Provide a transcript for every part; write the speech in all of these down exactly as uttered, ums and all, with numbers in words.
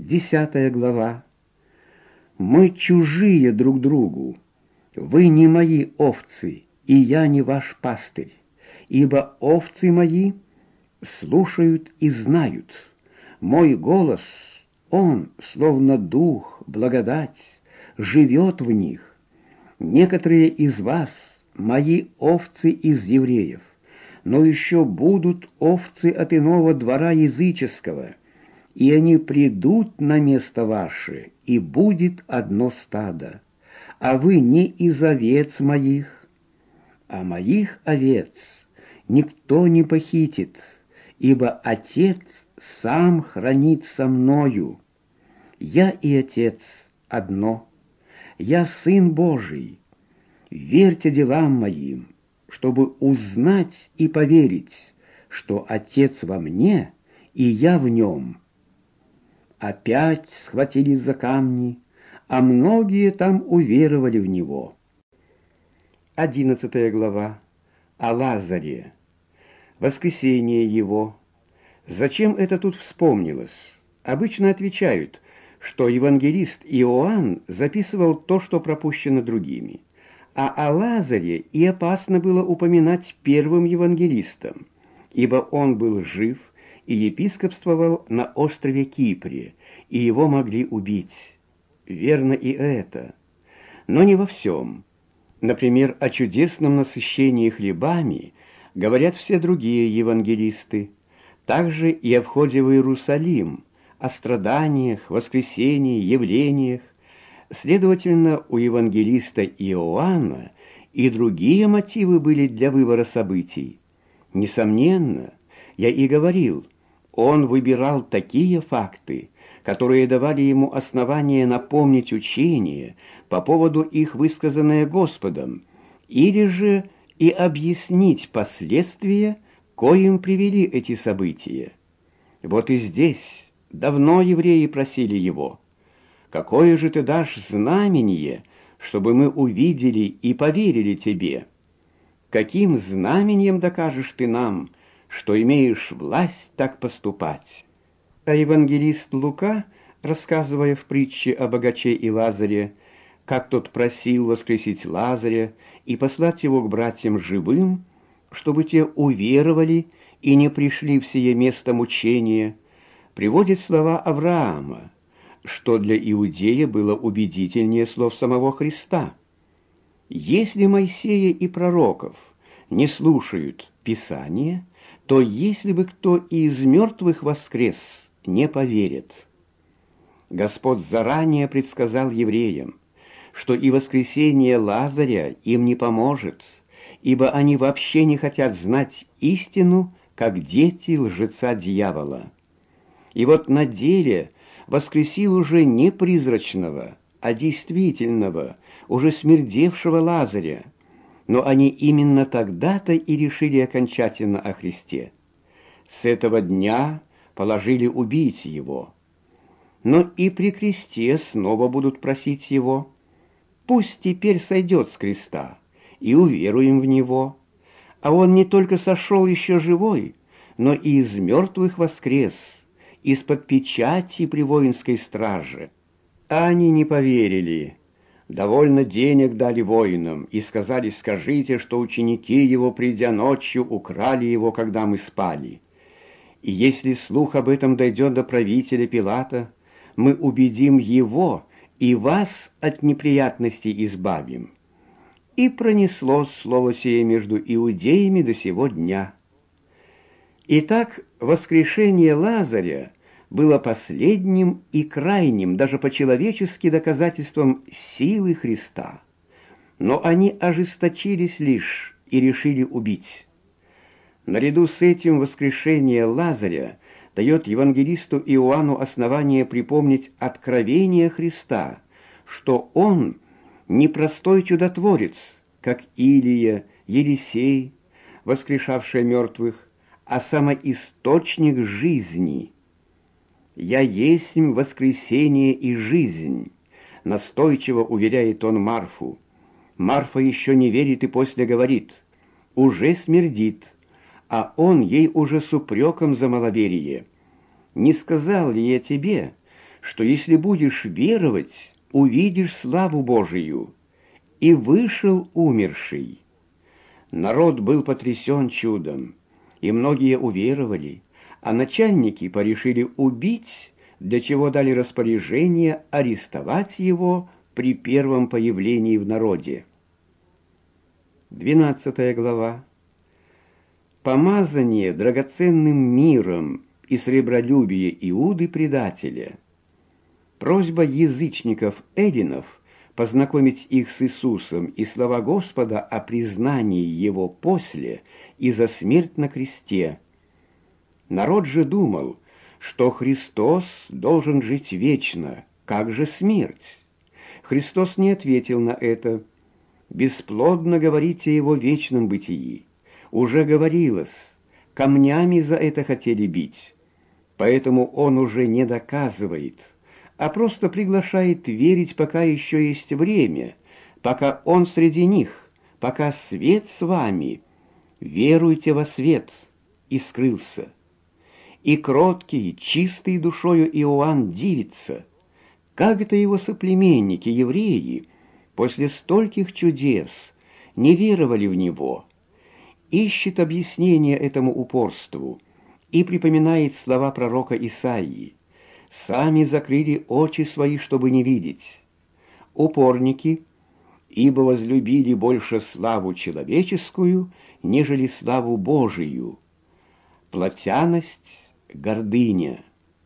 Десятая глава. «Мы чужие друг другу. Вы не мои овцы, и я не ваш пастырь. Ибо овцы мои слушают и знают. Мой голос, он, словно дух, благодать, живет в них. Некоторые из вас мои овцы из евреев, но еще будут овцы от иного двора языческого, и они придут на место ваше, и будет одно стадо. А вы не из овец моих, а моих овец никто не похитит, ибо Отец сам хранит со мною. Я и Отец одно, я Сын Божий. Верьте делам моим, чтобы узнать и поверить, что Отец во мне, и я в нем». Опять схватились за камни, а многие там уверовали в него. Одиннадцатая глава. О Лазаре. Воскресение его. Зачем это тут вспомнилось? Обычно отвечают, что евангелист Иоанн записывал то, что пропущено другими. А о Лазаре и опасно было упоминать первым евангелистом, ибо он был жив и епископствовал на острове Кипре, и его могли убить. Верно и это. Но не во всем. Например, о чудесном насыщении хлебами говорят все другие евангелисты. Также и о входе в Иерусалим, о страданиях, воскресении, явлениях. Следовательно, у евангелиста Иоанна и другие мотивы были для выбора событий. Несомненно, я и говорил, он выбирал такие факты, которые давали ему основание напомнить учение по поводу их высказанное Господом, или же и объяснить последствия, коим привели эти события. Вот и здесь давно евреи просили его: «Какое же ты дашь знамение, чтобы мы увидели и поверили тебе? Каким знамением докажешь ты нам, что имеешь власть так поступать?» А евангелист Лука, рассказывая в притче о богаче и Лазаре, как тот просил воскресить Лазаря и послать его к братьям живым, чтобы те уверовали и не пришли в сие место мучения, приводит слова Авраама, что для иудея было убедительнее слов самого Христа. «Если Моисея и пророков не слушают Писания, то если бы кто из мертвых воскрес, не поверит». Господь заранее предсказал евреям, что и воскресение Лазаря им не поможет, ибо они вообще не хотят знать истину, как дети лжеца дьявола. И вот на деле воскресил уже не призрачного, а действительного, уже смердевшего Лазаря, но они именно тогда-то и решили окончательно о Христе. С этого дня положили убить его. Но и при кресте снова будут просить его: «Пусть теперь сойдет с креста, и уверуем в него». А он не только сошел еще живой, но и из мертвых воскрес, из-под печати при воинской страже. А они не поверили. Довольно денег дали воинам и сказали: «Скажите, что ученики его, придя ночью, украли его, когда мы спали. И если слух об этом дойдет до правителя Пилата, мы убедим его и вас от неприятностей избавим». И пронеслось слово сие между иудеями до сего дня. Итак, воскрешение Лазаря было последним и крайним, даже по-человечески, доказательством силы Христа. Но они ожесточились лишь и решили убить. Наряду с этим воскрешение Лазаря дает евангелисту Иоанну основание припомнить откровение Христа, что он не простой чудотворец, как Илия, Елисей, воскрешавший мертвых, а самоисточник жизни. «Я есть воскресение и жизнь», — настойчиво уверяет он Марфу. Марфа еще не верит и после говорит: «Уже смердит», а он ей уже с упреком за маловерие: «Не сказал ли я тебе, что если будешь веровать, увидишь славу Божию. И вышел умерший. Народ был потрясен чудом, и многие уверовали, а начальники порешили убить, для чего дали распоряжение арестовать его при первом появлении в народе. Двенадцатая глава. Помазание драгоценным миром и сребролюбие Иуды предателя. Просьба язычников-эллинов познакомить их с Иисусом и слова Господа о признании Его после и за смерть на кресте. Народ же думал, что Христос должен жить вечно, как же смерть? Христос не ответил на это. Бесплодно говорите о Его вечном бытии. Уже говорилось, камнями за это хотели бить. Поэтому Он уже не доказывает, а просто приглашает верить, пока еще есть время, пока Он среди них, пока свет с вами. Веруйте во свет, и скрылся. И кроткий, чистый душою Иоанн дивится, как это его соплеменники, евреи, после стольких чудес не веровали в Него. Ищет объяснение этому упорству и припоминает слова пророка Исаии: «Сами закрыли очи свои, чтобы не видеть». Упорники, ибо возлюбили больше славу человеческую, нежели славу Божию. Плотяность, гордыня.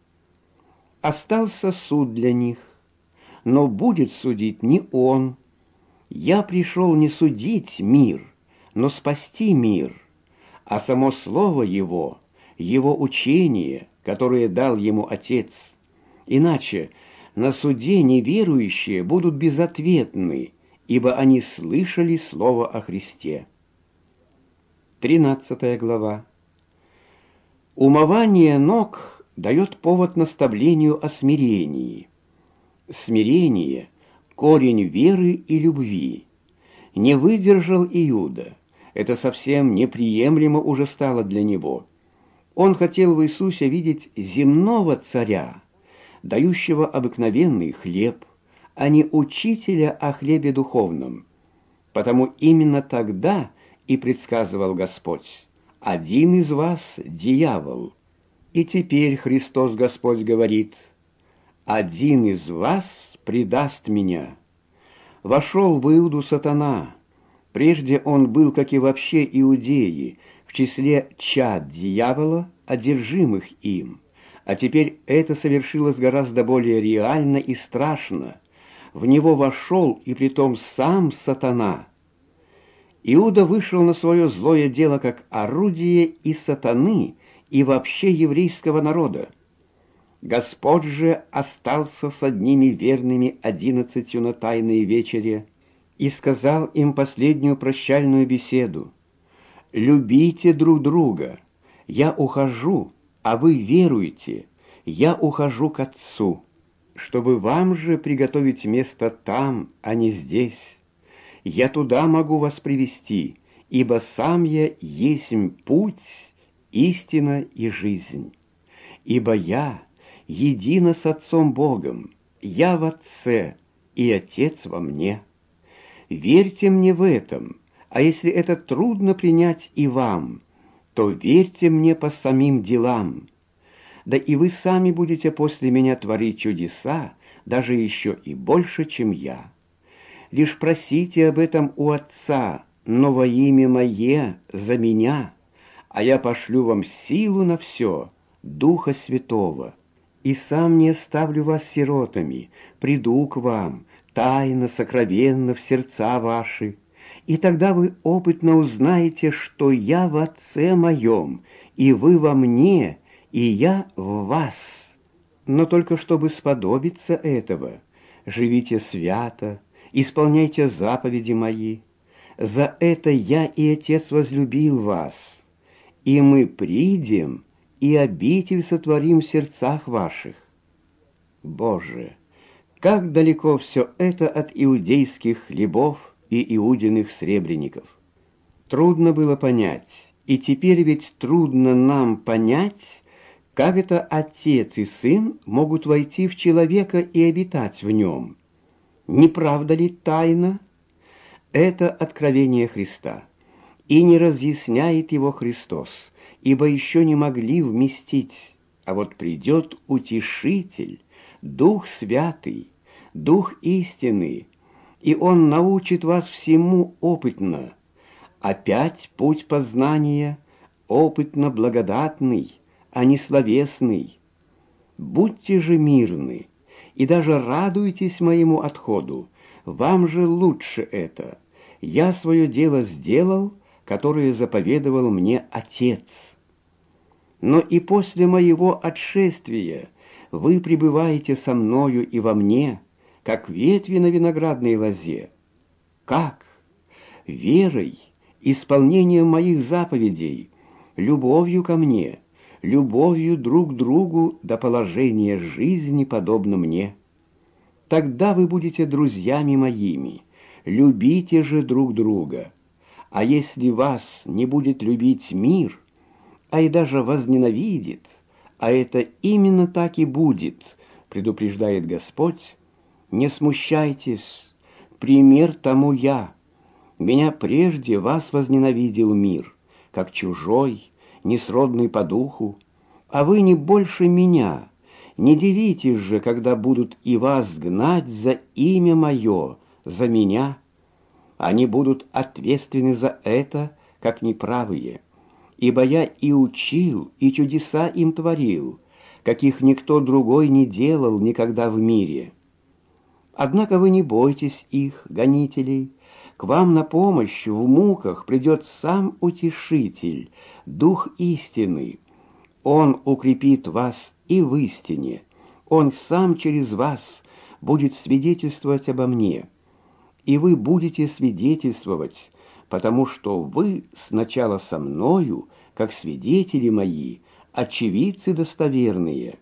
Остался суд для них, но будет судить не Он. Я пришел не судить мир, но спасти мир, а само слово Его, Его учение, которое дал Ему Отец. Иначе на суде неверующие будут безответны, ибо они слышали слово о Христе. Тринадцатая глава. Умывание ног дает повод наставлению о смирении. Смирение — корень веры и любви. Не выдержал Иуда. Это совсем неприемлемо уже стало для него. Он хотел в Иисусе видеть земного царя, дающего обыкновенный хлеб, а не учителя о хлебе духовном. Потому именно тогда и предсказывал Господь: «Один из вас — дьявол». И теперь Христос Господь говорит: «Один из вас предаст меня». Вошел в Иуду сатана. Прежде он был, как и вообще иудеи, в числе чад дьявола, одержимых им. А теперь это совершилось гораздо более реально и страшно. В него вошел, и притом сам сатана. Иуда вышел на свое злое дело как орудие и сатаны, и вообще еврейского народа. Господь же остался с одними верными одиннадцатью на тайной вечере и сказал им последнюю прощальную беседу: «Любите друг друга, я ухожу, а вы веруйте, я ухожу к Отцу, чтобы вам же приготовить место там, а не здесь. Я туда могу вас привести, ибо сам я есмь путь, истина и жизнь. Ибо я едино с Отцом Богом, я в Отце, и Отец во мне. Верьте мне в этом, а если это трудно принять и вам, то верьте мне по самим делам. Да и вы сами будете после меня творить чудеса, даже еще и больше, чем я. Лишь просите об этом у Отца, но во имя Мое за меня, а я пошлю вам силу на все, Духа Святого. И сам не оставлю вас сиротами, приду к вам, тайно, сокровенно в сердца ваши, и тогда вы опытно узнаете, что я в Отце Моем, и вы во мне, и я в вас. Но только чтобы сподобиться этого, живите свято, исполняйте заповеди Мои. За это я и Отец возлюбил вас, и мы придем и обитель сотворим в сердцах ваших». Боже, как далеко все это от иудейских хлебов и иудиных сребреников! Трудно было понять, и теперь ведь трудно нам понять, Как это отец и сын могут войти в человека и обитать в нем? Не правда ли тайна? Это откровение Христа, и не разъясняет его Христос, ибо еще не могли вместить. А вот придет Утешитель, Дух Святый, Дух истины, и Он научит вас всему опытно. Опять путь познания опытно-благодатный, а не словесный. Будьте же мирны, и даже радуйтесь моему отходу, вам же лучше это. Я свое дело сделал, которое заповедовал мне Отец. Но и после моего отшествия вы пребываете со мною и во мне, как ветви на виноградной лозе. Как? Верой, исполнением моих заповедей, любовью ко мне, любовью друг к другу до положения жизни, подобно мне. Тогда вы будете друзьями моими, любите же друг друга. А если вас не будет любить мир, а и даже возненавидит, а это именно так и будет, предупреждает Господь, не смущайтесь, пример тому я. Меня прежде вас возненавидел мир, как чужой, несродный по духу, а вы не больше меня. Не дивитесь же, когда будут и вас гнать за имя мое, за меня. Они будут ответственны за это, как неправые. Ибо я и учил, и чудеса им творил, каких никто другой не делал никогда в мире. Однако вы не бойтесь их, гонителей. К вам на помощь в муках придет сам Утешитель, Дух истины. Он укрепит вас и в истине. Он сам через вас будет свидетельствовать обо мне. И вы будете свидетельствовать, потому что вы сначала со мною, как свидетели мои, очевидцы достоверные.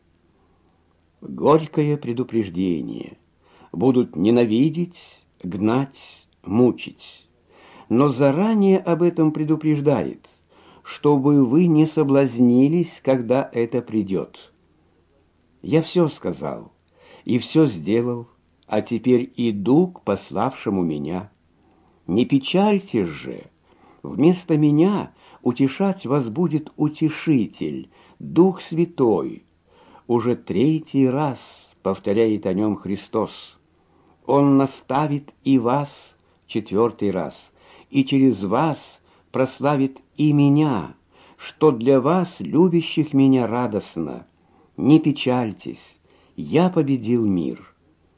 Горькое предупреждение. Будут ненавидеть, гнать, мучить. Но заранее об этом предупреждает, чтобы вы не соблазнились, когда это придет. Я все сказал и все сделал, а теперь иду к пославшему меня. Не печальтесь же, вместо меня утешать вас будет Утешитель, Дух Святой. Уже третий раз повторяет о нем Христос. Он наставит и вас четвертый раз, и через вас прославит и меня, что для вас, любящих меня, радостно. Не печальтесь, я победил мир.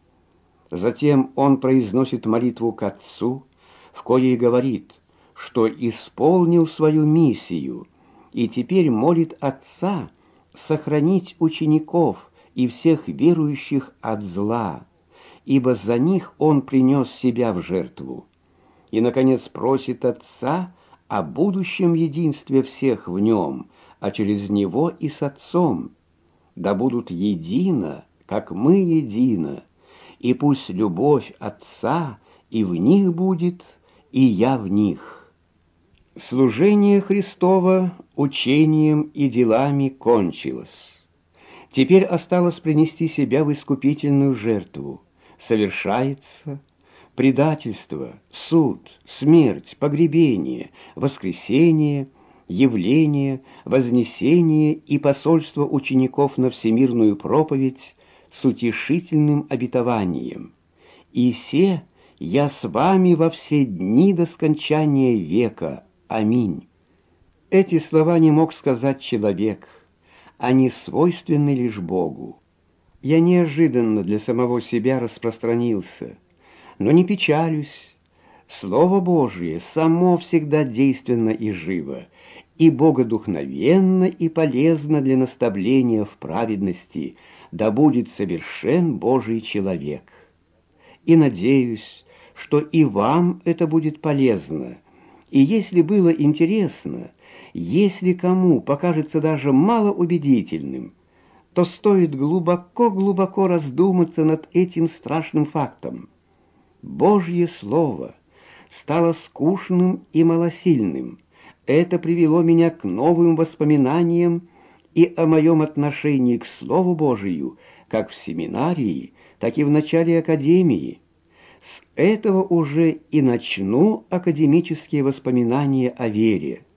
Затем он произносит молитву к Отцу, в коей говорит, что исполнил свою миссию, и теперь молит Отца сохранить учеников и всех верующих от зла, ибо за них он принес себя в жертву. И, наконец, просит Отца о будущем единстве всех в нем, а через него и с Отцом. Да будут едино, как мы едино, и пусть любовь Отца и в них будет, и я в них. Служение Христово учением и делами кончилось. Теперь осталось принести себя в искупительную жертву. Совершается предательство, суд, смерть, погребение, воскресение, явление, вознесение и посольство учеников на всемирную проповедь с утешительным обетованием. «И се я с вами во все дни до скончания века. Аминь». Эти слова не мог сказать человек, они свойственны лишь Богу. Я неожиданно для самого себя распространился, но не печалюсь. Слово Божие само всегда действенно и живо, и богодухновенно и полезно для наставления в праведности, да будет совершен Божий человек. И надеюсь, что и вам это будет полезно, и если было интересно, если кому покажется даже малоубедительным, то стоит глубоко-глубоко раздуматься над этим страшным фактом. Божье Слово стало скучным и малосильным. Это привело меня к новым воспоминаниям и о моем отношении к Слову Божию, как в семинарии, так и в начале академии. С этого уже и начну академические воспоминания о вере.